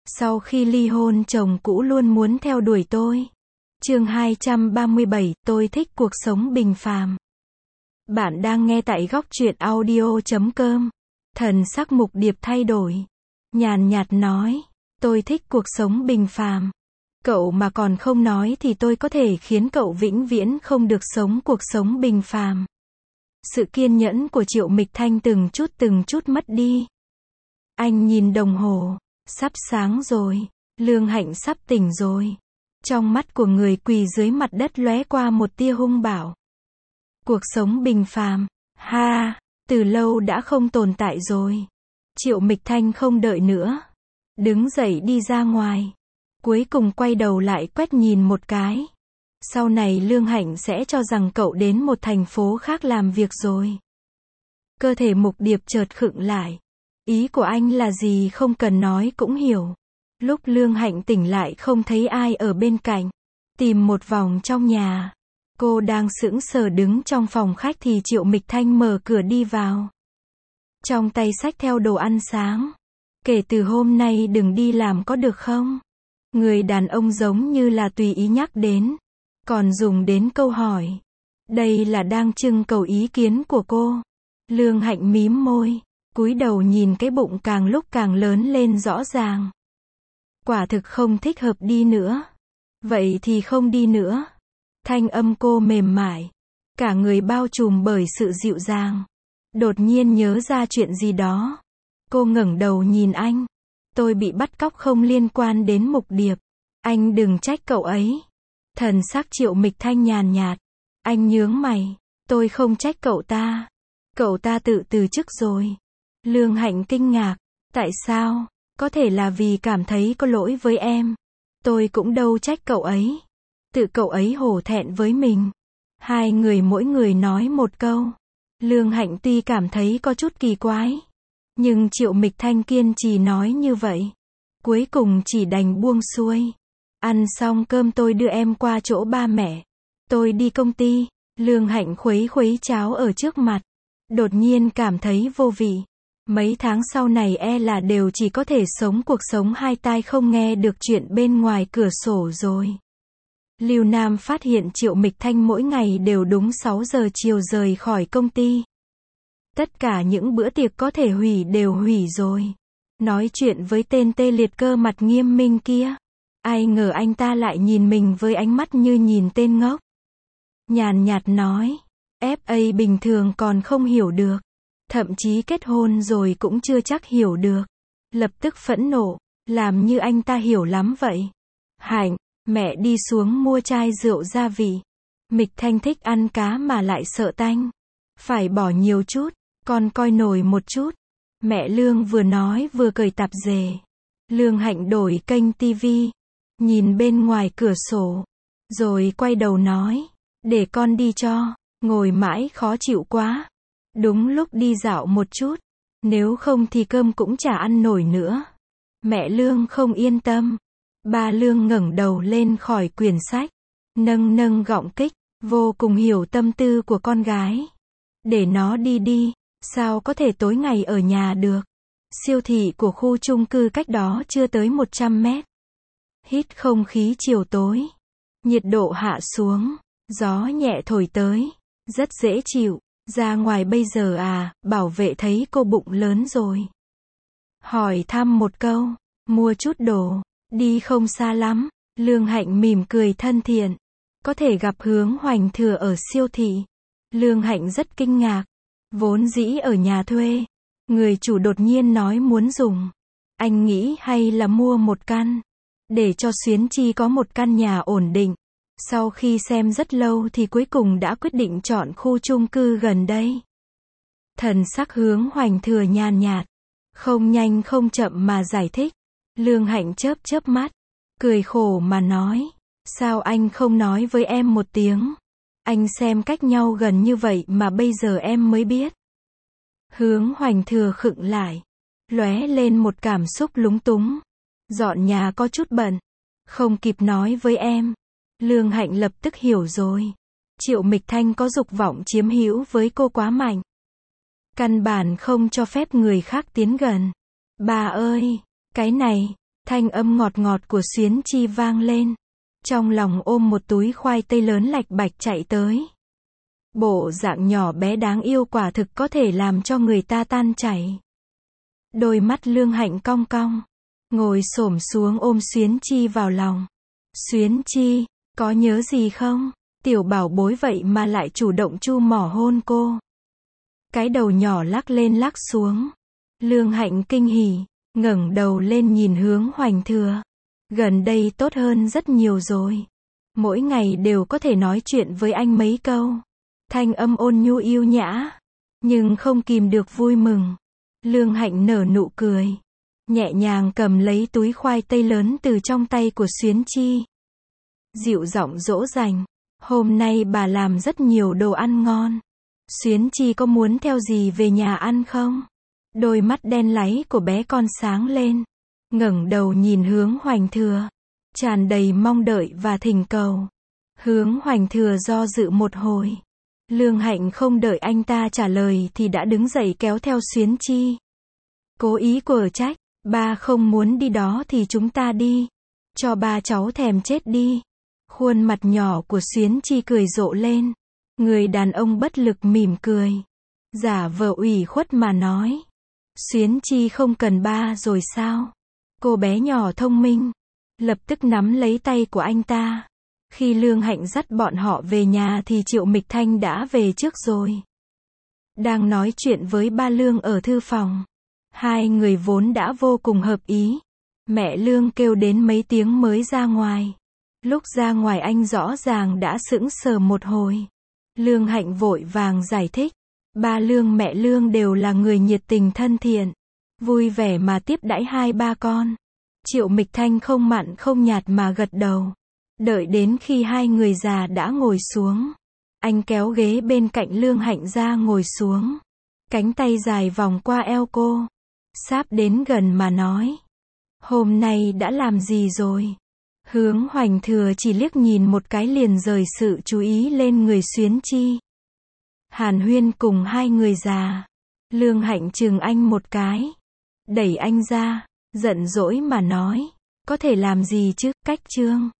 Sau khi ly hôn chồng cũ luôn muốn theo đuổi tôi. Chương 237, tôi thích cuộc sống bình phàm. Bạn đang nghe tại góc truyện audio.com. Thần sắc Mục Điệp thay đổi. Nhàn nhạt nói, tôi thích cuộc sống bình phàm. Cậu mà còn không nói thì tôi có thể khiến cậu vĩnh viễn không được sống cuộc sống bình phàm. Sự kiên nhẫn của Triệu Mịch Thanh từng chút mất đi. Anh nhìn đồng hồ, sắp sáng rồi, Lương Hạnh sắp tỉnh rồi. Trong mắt của người quỳ dưới mặt đất lóe qua một tia hung bạo. Cuộc sống bình phàm, từ lâu đã không tồn tại rồi. Triệu Mịch Thanh không đợi nữa, đứng dậy đi ra ngoài. Cuối cùng quay đầu lại quét nhìn một cái. Sau này Lương Hạnh sẽ cho rằng cậu đến một thành phố khác làm việc rồi. Cơ thể Mục Điệp chợt khựng lại. Ý của anh là gì không cần nói cũng hiểu. Lúc Lương Hạnh tỉnh lại không thấy ai ở bên cạnh. Tìm một vòng trong nhà. Cô đang sững sờ đứng trong phòng khách thì Triệu Mịch Thanh mở cửa đi vào. Trong tay xách theo đồ ăn sáng. Kể từ hôm nay đừng đi làm có được không? Người đàn ông giống như là tùy ý nhắc đến. Còn dùng đến câu hỏi. Đây là đang trưng cầu ý kiến của cô. Lương Hạnh mím môi. Cúi đầu nhìn cái bụng càng lúc càng lớn lên rõ ràng. Quả thực không thích hợp đi nữa. Vậy thì không đi nữa. Thanh âm cô mềm mại. Cả người bao trùm bởi sự dịu dàng. Đột nhiên nhớ ra chuyện gì đó. Cô ngẩng đầu nhìn anh. Tôi bị bắt cóc không liên quan đến Mục Điệp. Anh đừng trách cậu ấy. Thần sắc Triệu Mịch Thanh nhàn nhạt. Anh nhướng mày. Tôi không trách cậu ta. Cậu ta tự từ chức rồi. Lương Hạnh kinh ngạc. Tại sao? Có thể là vì cảm thấy có lỗi với em. Tôi cũng đâu trách cậu ấy. Tự cậu ấy hổ thẹn với mình. Hai người mỗi người nói một câu. Lương Hạnh tuy cảm thấy có chút kỳ quái. Nhưng Triệu Mịch Thanh kiên trì nói như vậy. Cuối cùng chỉ đành buông xuôi. Ăn xong cơm tôi đưa em qua chỗ ba mẹ. Tôi đi công ty. Lương Hạnh khuấy cháo ở trước mặt. Đột nhiên cảm thấy vô vị. Mấy tháng sau này là đều chỉ có thể sống cuộc sống hai tai không nghe được chuyện bên ngoài cửa sổ rồi. Lưu Nam phát hiện Triệu Mịch Thanh mỗi ngày đều đúng 6 giờ chiều rời khỏi công ty. Tất cả những bữa tiệc có thể hủy đều hủy rồi. Nói chuyện với tên tê liệt cơ mặt nghiêm minh kia. Ai ngờ anh ta lại nhìn mình với ánh mắt như nhìn tên ngốc. Nhàn nhạt nói. FA bình thường còn không hiểu được. Thậm chí kết hôn rồi cũng chưa chắc hiểu được. Lập tức phẫn nộ. Làm như anh ta hiểu lắm vậy. Hạnh, mẹ đi xuống mua chai rượu gia vị. Mịch Thanh thích ăn cá mà lại sợ tanh. Phải bỏ nhiều chút. Con coi nổi một chút. Mẹ Lương vừa nói vừa cởi tạp dề. Lương Hạnh đổi kênh tivi. Nhìn bên ngoài cửa sổ. Rồi quay đầu nói. Để con đi cho. Ngồi mãi khó chịu quá. Đúng lúc đi dạo một chút. Nếu không thì cơm cũng chả ăn nổi nữa. Mẹ Lương không yên tâm. Ba Lương ngẩng đầu lên khỏi quyển sách. Nâng gọng kích. Vô cùng hiểu tâm tư của con gái. Để nó đi. Sao có thể tối ngày ở nhà được. Siêu thị của khu chung cư cách đó chưa tới 100 mét. Hít không khí chiều tối. Nhiệt độ hạ xuống. Gió nhẹ thổi tới. Rất dễ chịu. Ra ngoài bây giờ bảo vệ thấy cô bụng lớn rồi. Hỏi thăm một câu. Mua chút đồ. Đi không xa lắm. Lương Hạnh mỉm cười thân thiện. Có thể gặp Hướng Hoành Thừa ở siêu thị. Lương Hạnh rất kinh ngạc. Vốn dĩ ở nhà thuê. Người chủ đột nhiên nói muốn dùng. Anh nghĩ hay là mua một căn. Để cho Xuyến Chi có một căn nhà ổn định. Sau khi xem rất lâu thì cuối cùng đã quyết định chọn khu chung cư gần đây. Thần sắc Hướng Hoành Thừa nhàn nhạt. Không nhanh không chậm mà giải thích. Lương Hạnh chớp mắt. Cười khổ mà nói. Sao anh không nói với em một tiếng? Anh xem cách nhau gần như vậy mà bây giờ em mới biết. Hướng Hoành Thừa khựng lại. Lóe lên một cảm xúc lúng túng. Dọn nhà có chút bận. Không kịp nói với em. Lương Hạnh lập tức hiểu rồi. Triệu Mịch Thanh có dục vọng chiếm hữu với cô quá mạnh. Căn bản không cho phép người khác tiến gần. Bà ơi, cái này, Thanh âm ngọt ngọt của Xuyến Chi vang lên. Trong lòng ôm một túi khoai tây lớn lạch bạch chạy tới. Bộ dạng nhỏ bé đáng yêu quả thực có thể làm cho người ta tan chảy. Đôi mắt Lương Hạnh cong cong. Ngồi xổm xuống ôm Xuyến Chi vào lòng. Xuyến Chi, có nhớ gì không? Tiểu bảo bối vậy mà lại chủ động chu mỏ hôn cô. Cái đầu nhỏ lắc lên lắc xuống. Lương Hạnh kinh hỉ, ngẩng đầu lên nhìn hướng Hoành Thừa. Gần đây tốt hơn rất nhiều rồi. Mỗi ngày đều có thể nói chuyện với anh mấy câu. Thanh âm ôn nhu yêu nhã, nhưng không kìm được vui mừng. Lương Hạnh nở nụ cười, nhẹ nhàng cầm lấy túi khoai tây lớn từ trong tay của Xuyến Chi. Dịu giọng dỗ dành, hôm nay bà làm rất nhiều đồ ăn ngon. Xuyến Chi có muốn theo dì về nhà ăn không? Đôi mắt đen láy của bé con sáng lên, ngẩng đầu nhìn hướng Hoành Thừa, tràn đầy mong đợi và thỉnh cầu. Hướng Hoành Thừa do dự một hồi. Lương Hạnh không đợi anh ta trả lời thì đã đứng dậy kéo theo Xuyến Chi. Cố ý quở trách, ba không muốn đi đó thì chúng ta đi. Cho ba cháu thèm chết đi. Khuôn mặt nhỏ của Xuyến Chi cười rộ lên. Người đàn ông bất lực mỉm cười, giả vờ ủy khuất mà nói. Xuyến Chi không cần ba rồi sao? Cô bé nhỏ thông minh, lập tức nắm lấy tay của anh ta. Khi Lương Hạnh dắt bọn họ về nhà thì Triệu Mịch Thanh đã về trước rồi. Đang nói chuyện với ba Lương ở thư phòng. Hai người vốn đã vô cùng hợp ý. Mẹ Lương kêu đến mấy tiếng mới ra ngoài. Lúc ra ngoài anh rõ ràng đã sững sờ một hồi. Lương Hạnh vội vàng giải thích. Ba Lương mẹ Lương đều là người nhiệt tình thân thiện, vui vẻ mà tiếp đãi hai ba con. Triệu Mịch Thanh không mặn không nhạt mà gật đầu. Đợi đến khi hai người già đã ngồi xuống, anh kéo ghế bên cạnh Lương Hạnh ra ngồi xuống. Cánh tay dài vòng qua eo cô, sáp đến gần mà nói. Hôm nay đã làm gì rồi? Hướng Hoành Thừa chỉ liếc nhìn một cái liền rời sự chú ý lên người Xuyến Chi. Hàn huyên cùng hai người già. Lương Hạnh chừng anh một cái, đẩy anh ra, giận dỗi mà nói. Có thể làm gì chứ, cách trương.